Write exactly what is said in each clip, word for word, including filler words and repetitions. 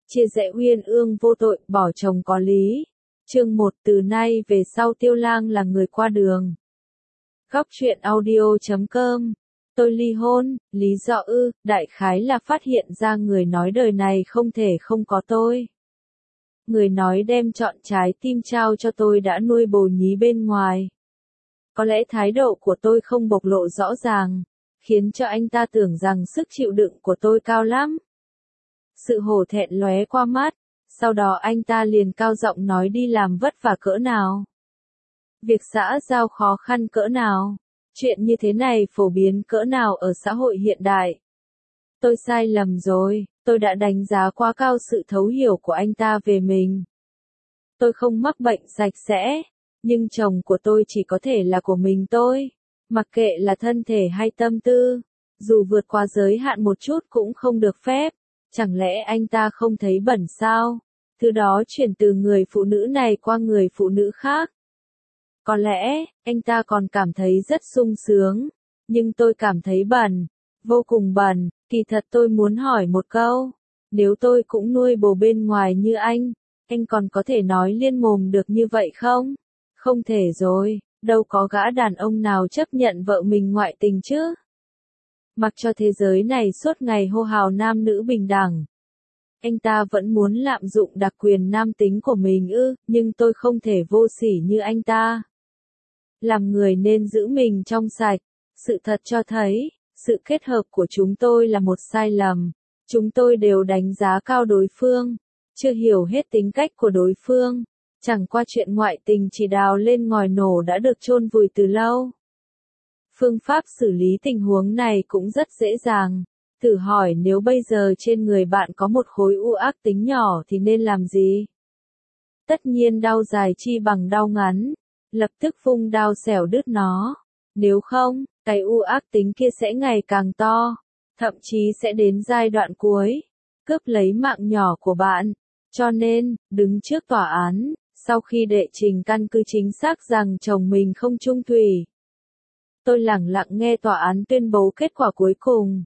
Chia rẽ uyên ương vô tội, bỏ chồng có lý. Chương một. Từ nay về sau Tiêu Lang là người qua đường. Góc truyện audio chấm com. Tôi ly hôn, lý do ư, đại khái là phát hiện ra người nói đời này không thể không có tôi. Người nói đem chọn trái tim trao cho tôi đã nuôi bồ nhí bên ngoài. Có lẽ thái độ của tôi không bộc lộ rõ ràng, khiến cho anh ta tưởng rằng sức chịu đựng của tôi cao lắm. Sự hổ thẹn lóe qua mắt, sau đó anh ta liền cao giọng nói đi làm vất vả cỡ nào. Việc xã giao khó khăn cỡ nào. Chuyện như thế này phổ biến cỡ nào ở xã hội hiện đại. Tôi sai lầm rồi, tôi đã đánh giá quá cao sự thấu hiểu của anh ta về mình. Tôi không mắc bệnh sạch sẽ, nhưng chồng của tôi chỉ có thể là của mình tôi, mặc kệ là thân thể hay tâm tư, dù vượt qua giới hạn một chút cũng không được phép. Chẳng lẽ anh ta không thấy bẩn sao? Thứ đó chuyển từ người phụ nữ này qua người phụ nữ khác. Có lẽ, anh ta còn cảm thấy rất sung sướng, nhưng tôi cảm thấy bẩn, vô cùng bẩn. Kỳ thật tôi muốn hỏi một câu, nếu tôi cũng nuôi bồ bên ngoài như anh, anh còn có thể nói liên mồm được như vậy không? Không thể rồi, đâu có gã đàn ông nào chấp nhận vợ mình ngoại tình chứ? Mặc cho thế giới này suốt ngày hô hào nam nữ bình đẳng. Anh ta vẫn muốn lạm dụng đặc quyền nam tính của mình ư, nhưng tôi không thể vô sỉ như anh ta. Làm người nên giữ mình trong sạch. Sự thật cho thấy, sự kết hợp của chúng tôi là một sai lầm. Chúng tôi đều đánh giá cao đối phương, chưa hiểu hết tính cách của đối phương. Chẳng qua chuyện ngoại tình chỉ đào lên ngòi nổ đã được chôn vùi từ lâu. Phương pháp xử lý tình huống này cũng rất dễ dàng. Thử hỏi nếu bây giờ trên người bạn có một khối u ác tính nhỏ thì nên làm gì? Tất nhiên đau dài chi bằng đau ngắn. Lập tức vung đao xẻo đứt nó. Nếu không, cái u ác tính kia sẽ ngày càng to. Thậm chí sẽ đến giai đoạn cuối. Cướp lấy mạng nhỏ của bạn. Cho nên, đứng trước tòa án, sau khi đệ trình căn cứ chính xác rằng chồng mình không chung thủy. Tôi lẳng lặng nghe tòa án tuyên bố kết quả cuối cùng.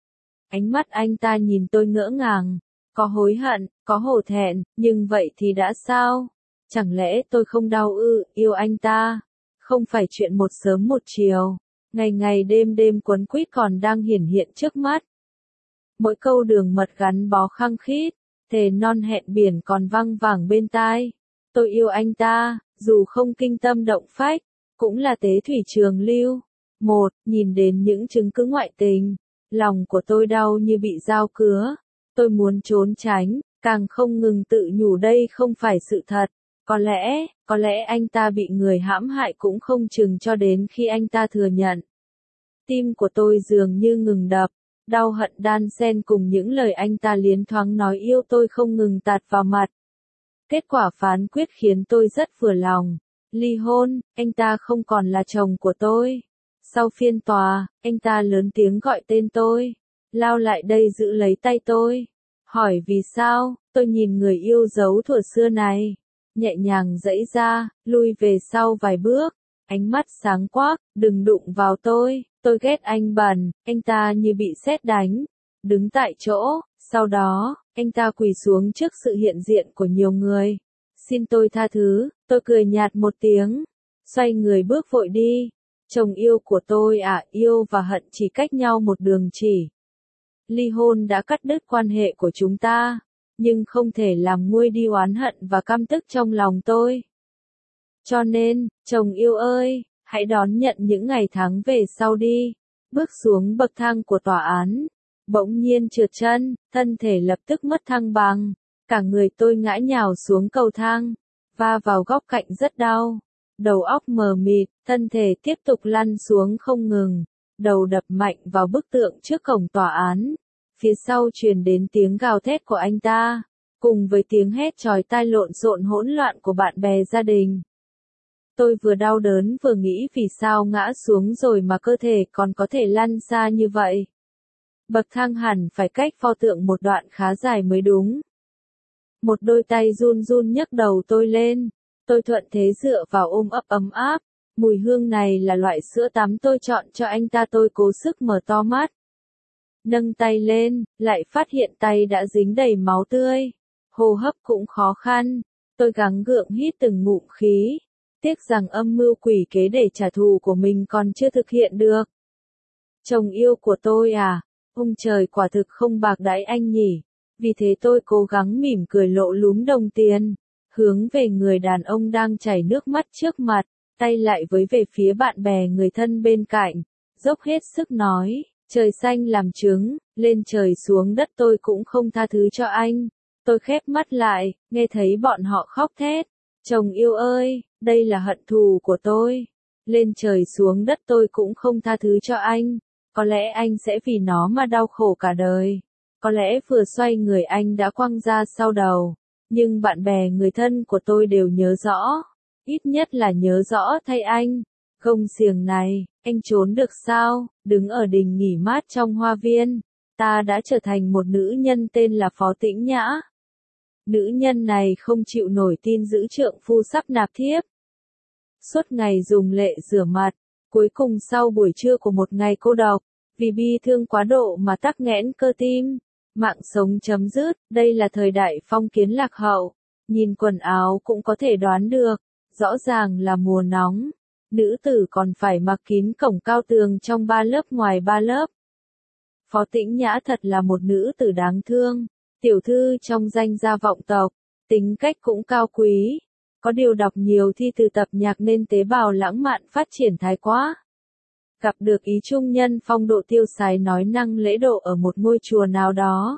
Ánh mắt anh ta nhìn tôi ngỡ ngàng, có hối hận, có hổ thẹn, nhưng vậy thì đã sao? Chẳng lẽ tôi không đau ư, yêu anh ta? Không phải chuyện một sớm một chiều, ngày ngày đêm đêm quấn quýt còn đang hiển hiện trước mắt. Mỗi câu đường mật gắn bó khăng khít, thề non hẹn biển còn văng vẳng bên tai. Tôi yêu anh ta, dù không kinh tâm động phách, cũng là tế thủy trường lưu. Một, nhìn đến những chứng cứ ngoại tình, lòng của tôi đau như bị dao cứa. Tôi muốn trốn tránh, càng không ngừng tự nhủ đây không phải sự thật. Có lẽ, có lẽ anh ta bị người hãm hại cũng không chừng cho đến khi anh ta thừa nhận. Tim của tôi dường như ngừng đập, đau hận đan xen cùng những lời anh ta liến thoáng nói yêu tôi không ngừng tạt vào mặt. Kết quả phán quyết khiến tôi rất vừa lòng. Ly hôn, anh ta không còn là chồng của tôi. Sau phiên tòa, anh ta lớn tiếng gọi tên tôi, lao lại đây giữ lấy tay tôi. Hỏi vì sao, tôi nhìn người yêu dấu thuở xưa này. Nhẹ nhàng giãy ra, lui về sau vài bước, ánh mắt sáng quắc, đừng đụng vào tôi, tôi ghét anh bẩn, anh ta như bị sét đánh, đứng tại chỗ, sau đó, anh ta quỳ xuống trước sự hiện diện của nhiều người. Xin tôi tha thứ, tôi cười nhạt một tiếng, xoay người bước vội đi. Chồng yêu của tôi à, yêu và hận chỉ cách nhau một đường chỉ. Ly hôn đã cắt đứt quan hệ của chúng ta. Nhưng không thể làm nguôi đi oán hận và căm tức trong lòng tôi. Cho nên, chồng yêu ơi, hãy đón nhận những ngày tháng về sau đi. Bước xuống bậc thang của tòa án, bỗng nhiên trượt chân, thân thể lập tức mất thăng bằng. Cả người tôi ngã nhào xuống cầu thang, va vào góc cạnh rất đau. Đầu óc mờ mịt, thân thể tiếp tục lăn xuống không ngừng. Đầu đập mạnh vào bức tượng trước cổng tòa án. Phía sau truyền đến tiếng gào thét của anh ta, cùng với tiếng hét chói tai lộn xộn hỗn loạn của bạn bè gia đình. Tôi vừa đau đớn vừa nghĩ vì sao ngã xuống rồi mà cơ thể còn có thể lăn xa như vậy. Bậc thang hẳn phải cách pho tượng một đoạn khá dài mới đúng. Một đôi tay run run nhấc đầu tôi lên, tôi thuận thế dựa vào ôm ấp ấm áp. Mùi hương này là loại sữa tắm tôi chọn cho anh ta, tôi cố sức mở to mắt. Nâng tay lên, lại phát hiện tay đã dính đầy máu tươi. hô hấp cũng khó khăn, tôi gắng gượng hít từng ngụm khí, tiếc rằng âm mưu quỷ kế để trả thù của mình còn chưa thực hiện được. Chồng yêu của tôi à, ông trời quả thực không bạc đãi anh nhỉ, vì thế tôi cố gắng mỉm cười lộ lúm đồng tiền, hướng về người đàn ông đang chảy nước mắt trước mặt, tay lại với về phía bạn bè người thân bên cạnh, dốc hết sức nói, trời xanh làm chứng, lên trời xuống đất tôi cũng không tha thứ cho anh. Tôi khép mắt lại, nghe thấy bọn họ khóc thét, chồng yêu ơi, đây là hận thù của tôi, lên trời xuống đất tôi cũng không tha thứ cho anh, có lẽ anh sẽ vì nó mà đau khổ cả đời, có lẽ vừa xoay người anh đã quăng ra sau đầu, nhưng bạn bè người thân của tôi đều nhớ rõ, ít nhất là nhớ rõ thay anh, gông xiềng này, anh trốn được sao, đứng ở đình nghỉ mát trong hoa viên, ta đã trở thành một nữ nhân tên là Phó Tĩnh Nhã. Nữ nhân này không chịu nổi tin giữ trượng phu sắp nạp thiếp. Suốt ngày dùng lệ rửa mặt, cuối cùng sau buổi trưa của một ngày cô độc, vì bi thương quá độ mà tắc nghẽn cơ tim, mạng sống chấm dứt, đây là thời đại phong kiến lạc hậu, nhìn quần áo cũng có thể đoán được, rõ ràng là mùa nóng, nữ tử còn phải mặc kín cổng cao tường trong ba lớp ngoài ba lớp. Phó Tĩnh Nhã thật là một nữ tử đáng thương. Tiểu thư trong danh gia vọng tộc, tính cách cũng cao quý, có điều đọc nhiều thi từ tập nhạc nên tế bào lãng mạn phát triển thái quá. Gặp được ý trung nhân phong độ tiêu sái nói năng lễ độ ở một ngôi chùa nào đó.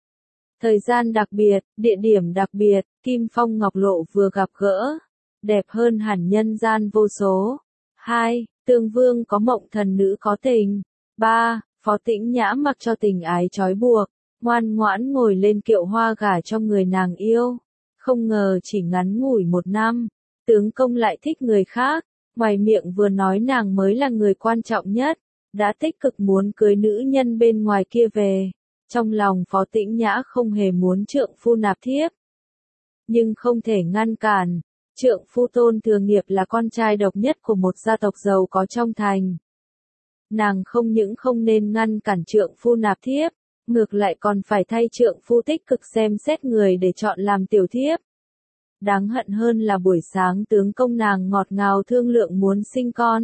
Thời gian đặc biệt, địa điểm đặc biệt, Kim Phong Ngọc Lộ vừa gặp gỡ, đẹp hơn hẳn nhân gian vô số. hai. Tương Vương có mộng thần nữ có tình. ba. Phó Tĩnh Nhã mặc cho tình ái trói buộc. Ngoan ngoãn ngồi lên kiệu hoa gả cho người nàng yêu, không ngờ chỉ ngắn ngủi một năm, tướng công lại thích người khác, ngoài miệng vừa nói nàng mới là người quan trọng nhất, đã tích cực muốn cưới nữ nhân bên ngoài kia về, trong lòng Phó Tĩnh Nhã không hề muốn trượng phu nạp thiếp. Nhưng không thể ngăn cản, trượng phu Tôn Thừa Nghiệp là con trai độc nhất của một gia tộc giàu có trong thành. Nàng không những không nên ngăn cản trượng phu nạp thiếp, ngược lại còn phải thay trượng phu tích cực xem xét người để chọn làm tiểu thiếp. Đáng hận hơn là buổi sáng tướng công nàng ngọt ngào thương lượng muốn sinh con.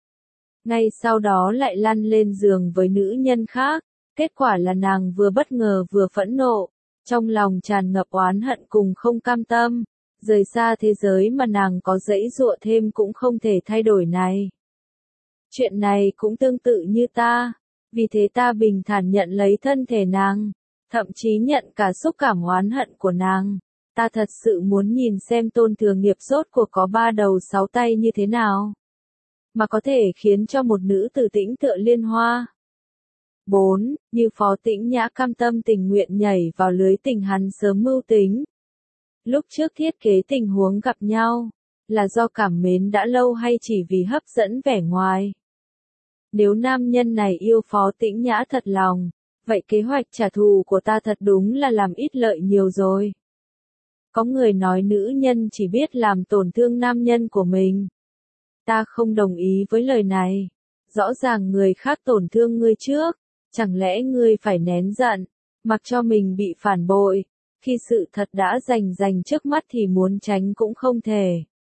Ngay sau đó lại lăn lên giường với nữ nhân khác, kết quả là nàng vừa bất ngờ vừa phẫn nộ, trong lòng tràn ngập oán hận cùng không cam tâm, rời xa thế giới mà nàng có dãy dụa thêm cũng không thể thay đổi này. Chuyện này cũng tương tự như ta. Vì thế ta bình thản nhận lấy thân thể nàng, thậm chí nhận cả xúc cảm oán hận của nàng. Ta thật sự muốn nhìn xem Tôn Thừa Nghiệp rốt cuộc có ba đầu sáu tay như thế nào, mà có thể khiến cho một nữ tử tĩnh tựa liên hoa. bốn. Như Phó Tĩnh Nhã cam tâm tình nguyện nhảy vào lưới tình hắn sớm mưu tính. Lúc trước thiết kế tình huống gặp nhau, là do cảm mến đã lâu hay chỉ vì hấp dẫn vẻ ngoài? Nếu nam nhân này yêu Phó Tĩnh Nhã thật lòng, vậy kế hoạch trả thù của ta thật đúng là làm ít lợi nhiều rồi. Có người nói nữ nhân chỉ biết làm tổn thương nam nhân của mình. Ta không đồng ý với lời này. Rõ ràng người khác tổn thương ngươi trước, chẳng lẽ ngươi phải nén giận, mặc cho mình bị phản bội, khi sự thật đã rành rành trước mắt thì muốn tránh cũng không thể.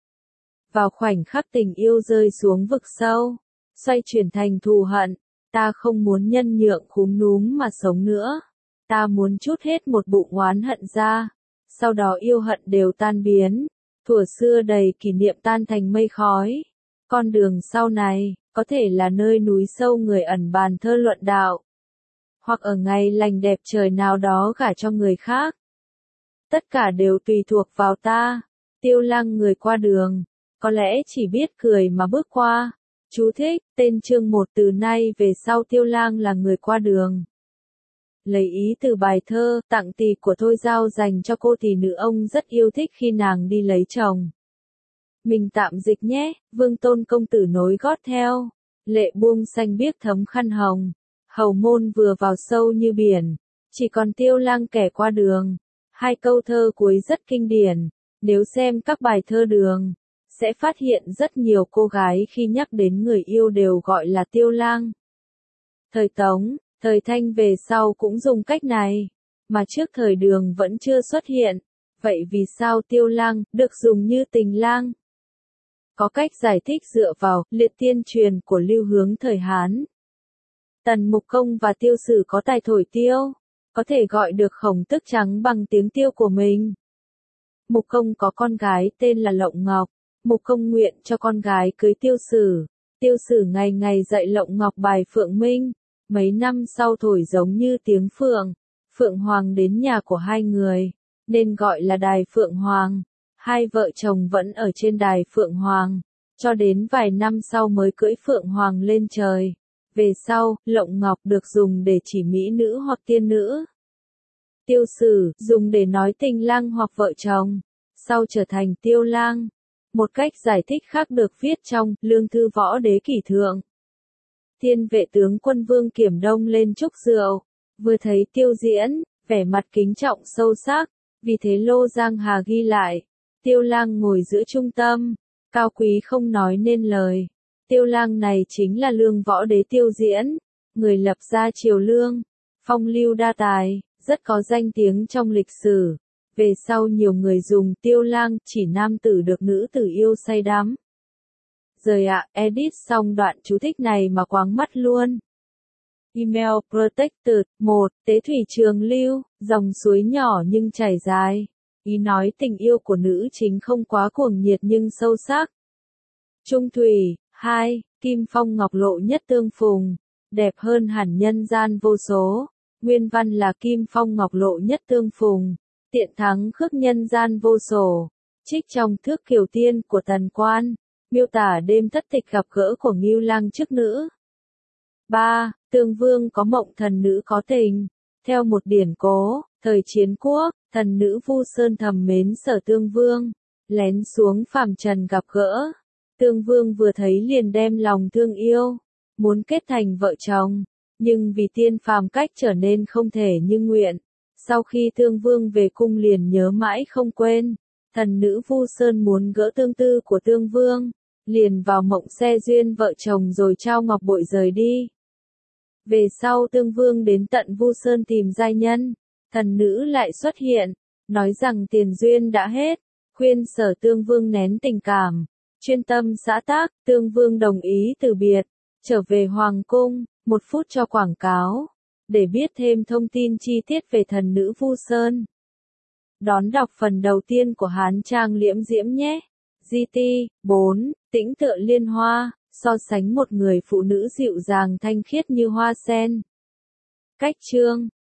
Vào khoảnh khắc tình yêu rơi xuống vực sâu, xoay chuyển thành thù hận, ta không muốn nhân nhượng khúm núm mà sống nữa. Ta muốn trút hết một bụng oán hận ra, sau đó yêu hận đều tan biến, thuở xưa đầy kỷ niệm tan thành mây khói. Con đường sau này, có thể là nơi núi sâu người ẩn bàn thơ luận đạo, hoặc ở ngày lành đẹp trời nào đó gả cho người khác. Tất cả đều tùy thuộc vào ta. Tiêu Lăng người qua đường, có lẽ chỉ biết cười mà bước qua. Chú thích, tên chương một từ nay về sau Tiêu Lang là người qua đường. Lấy ý từ bài thơ, tặng tì của Thôi Giao dành cho cô tỷ nữ ông rất yêu thích khi nàng đi lấy chồng. Mình tạm dịch nhé, Vương Tôn công tử nối gót theo. Lệ buông xanh biếc thấm khăn hồng. Hầu môn vừa vào sâu như biển, chỉ còn Tiêu Lang kẻ qua đường. Hai câu thơ cuối rất kinh điển, nếu xem các bài thơ đường, sẽ phát hiện rất nhiều cô gái khi nhắc đến người yêu đều gọi là Tiêu Lang. Thời Tống, thời Thanh về sau cũng dùng cách này, mà trước thời Đường vẫn chưa xuất hiện, Vậy vì sao Tiêu Lang được dùng như Tình Lang? Có cách giải thích dựa vào liệt tiên truyền của Lưu Hướng thời Hán. Tần Mục Công và Tiêu Sử có tài thổi tiêu, có thể gọi được khổng tức trắng bằng tiếng tiêu của mình. Mục Công có con gái tên là Lộng Ngọc, Mục Công nguyện cho con gái cưới Tiêu Sử. Tiêu Sử ngày ngày dạy Lộng Ngọc bài Phượng Minh, mấy năm sau thổi giống như tiếng Phượng. Phượng Hoàng đến nhà của hai người, nên gọi là đài Phượng Hoàng. Hai vợ chồng vẫn ở trên đài Phượng Hoàng, cho đến vài năm sau mới cưỡi Phượng Hoàng lên trời. Về sau, Lộng Ngọc được dùng để chỉ mỹ nữ hoặc tiên nữ. Tiêu Sử dùng để nói tình lang hoặc vợ chồng, sau trở thành Tiêu Lang. Một cách giải thích khác được viết trong Lương Thư Võ Đế Kỷ Thượng. Thiên vệ tướng quân Vương Kiểm Đông lên chúc rượu, vừa thấy Tiêu Diễn, vẻ mặt kính trọng sâu sắc, vì thế Lô Giang Hà ghi lại, Tiêu Lang ngồi giữa trung tâm, cao quý không nói nên lời. Tiêu Lang này chính là Lương Võ Đế Tiêu Diễn, người lập ra triều Lương, phong lưu đa tài, rất có danh tiếng trong lịch sử. Về sau nhiều người dùng Tiêu Lang chỉ nam tử được nữ tử yêu say đắm. Rồi ạ, à, edit xong đoạn chú thích này mà quáng mắt luôn. Email Protected. một. Tế thủy trường lưu, dòng suối nhỏ nhưng chảy dài. Ý nói tình yêu của nữ chính không quá cuồng nhiệt nhưng sâu sắc. Trung thủy. hai. Kim phong ngọc lộ nhất tương phùng, đẹp hơn hẳn nhân gian vô số. Nguyên văn là Kim phong ngọc lộ nhất tương phùng, tiện thắng khước nhân gian vô sổ. Trích trong Thước Kiều Tiên của Tần Quan, miêu tả đêm thất tịch gặp gỡ của Ngưu Lang chức nữ. ba. Tương Vương có mộng thần nữ có tình. Theo một điển cố, thời chiến quốc, thần nữ Vu Sơn thầm mến Sở Tương Vương, lén xuống phàm trần gặp gỡ. Tương Vương vừa thấy liền đem lòng thương yêu, muốn kết thành vợ chồng, nhưng vì tiên phàm cách trở nên không thể như nguyện. Sau khi Tương Vương về cung liền nhớ mãi không quên, thần nữ Vu Sơn muốn gỡ tương tư của Tương Vương, liền vào mộng xe duyên vợ chồng rồi trao ngọc bội rời đi. Về sau Tương Vương đến tận Vu Sơn tìm giai nhân, thần nữ lại xuất hiện, nói rằng tiền duyên đã hết, khuyên Sở Tương Vương nén tình cảm, chuyên tâm xã tác. Tương Vương đồng ý từ biệt, trở về Hoàng cung, một phút cho quảng cáo, để biết thêm thông tin chi tiết về thần nữ Vu Sơn. Đón đọc phần đầu tiên của Hán Trang Liễm Diễm nhé. giê tê bốn. Tĩnh tựa liên hoa, so sánh một người phụ nữ dịu dàng thanh khiết như hoa sen. Cách chương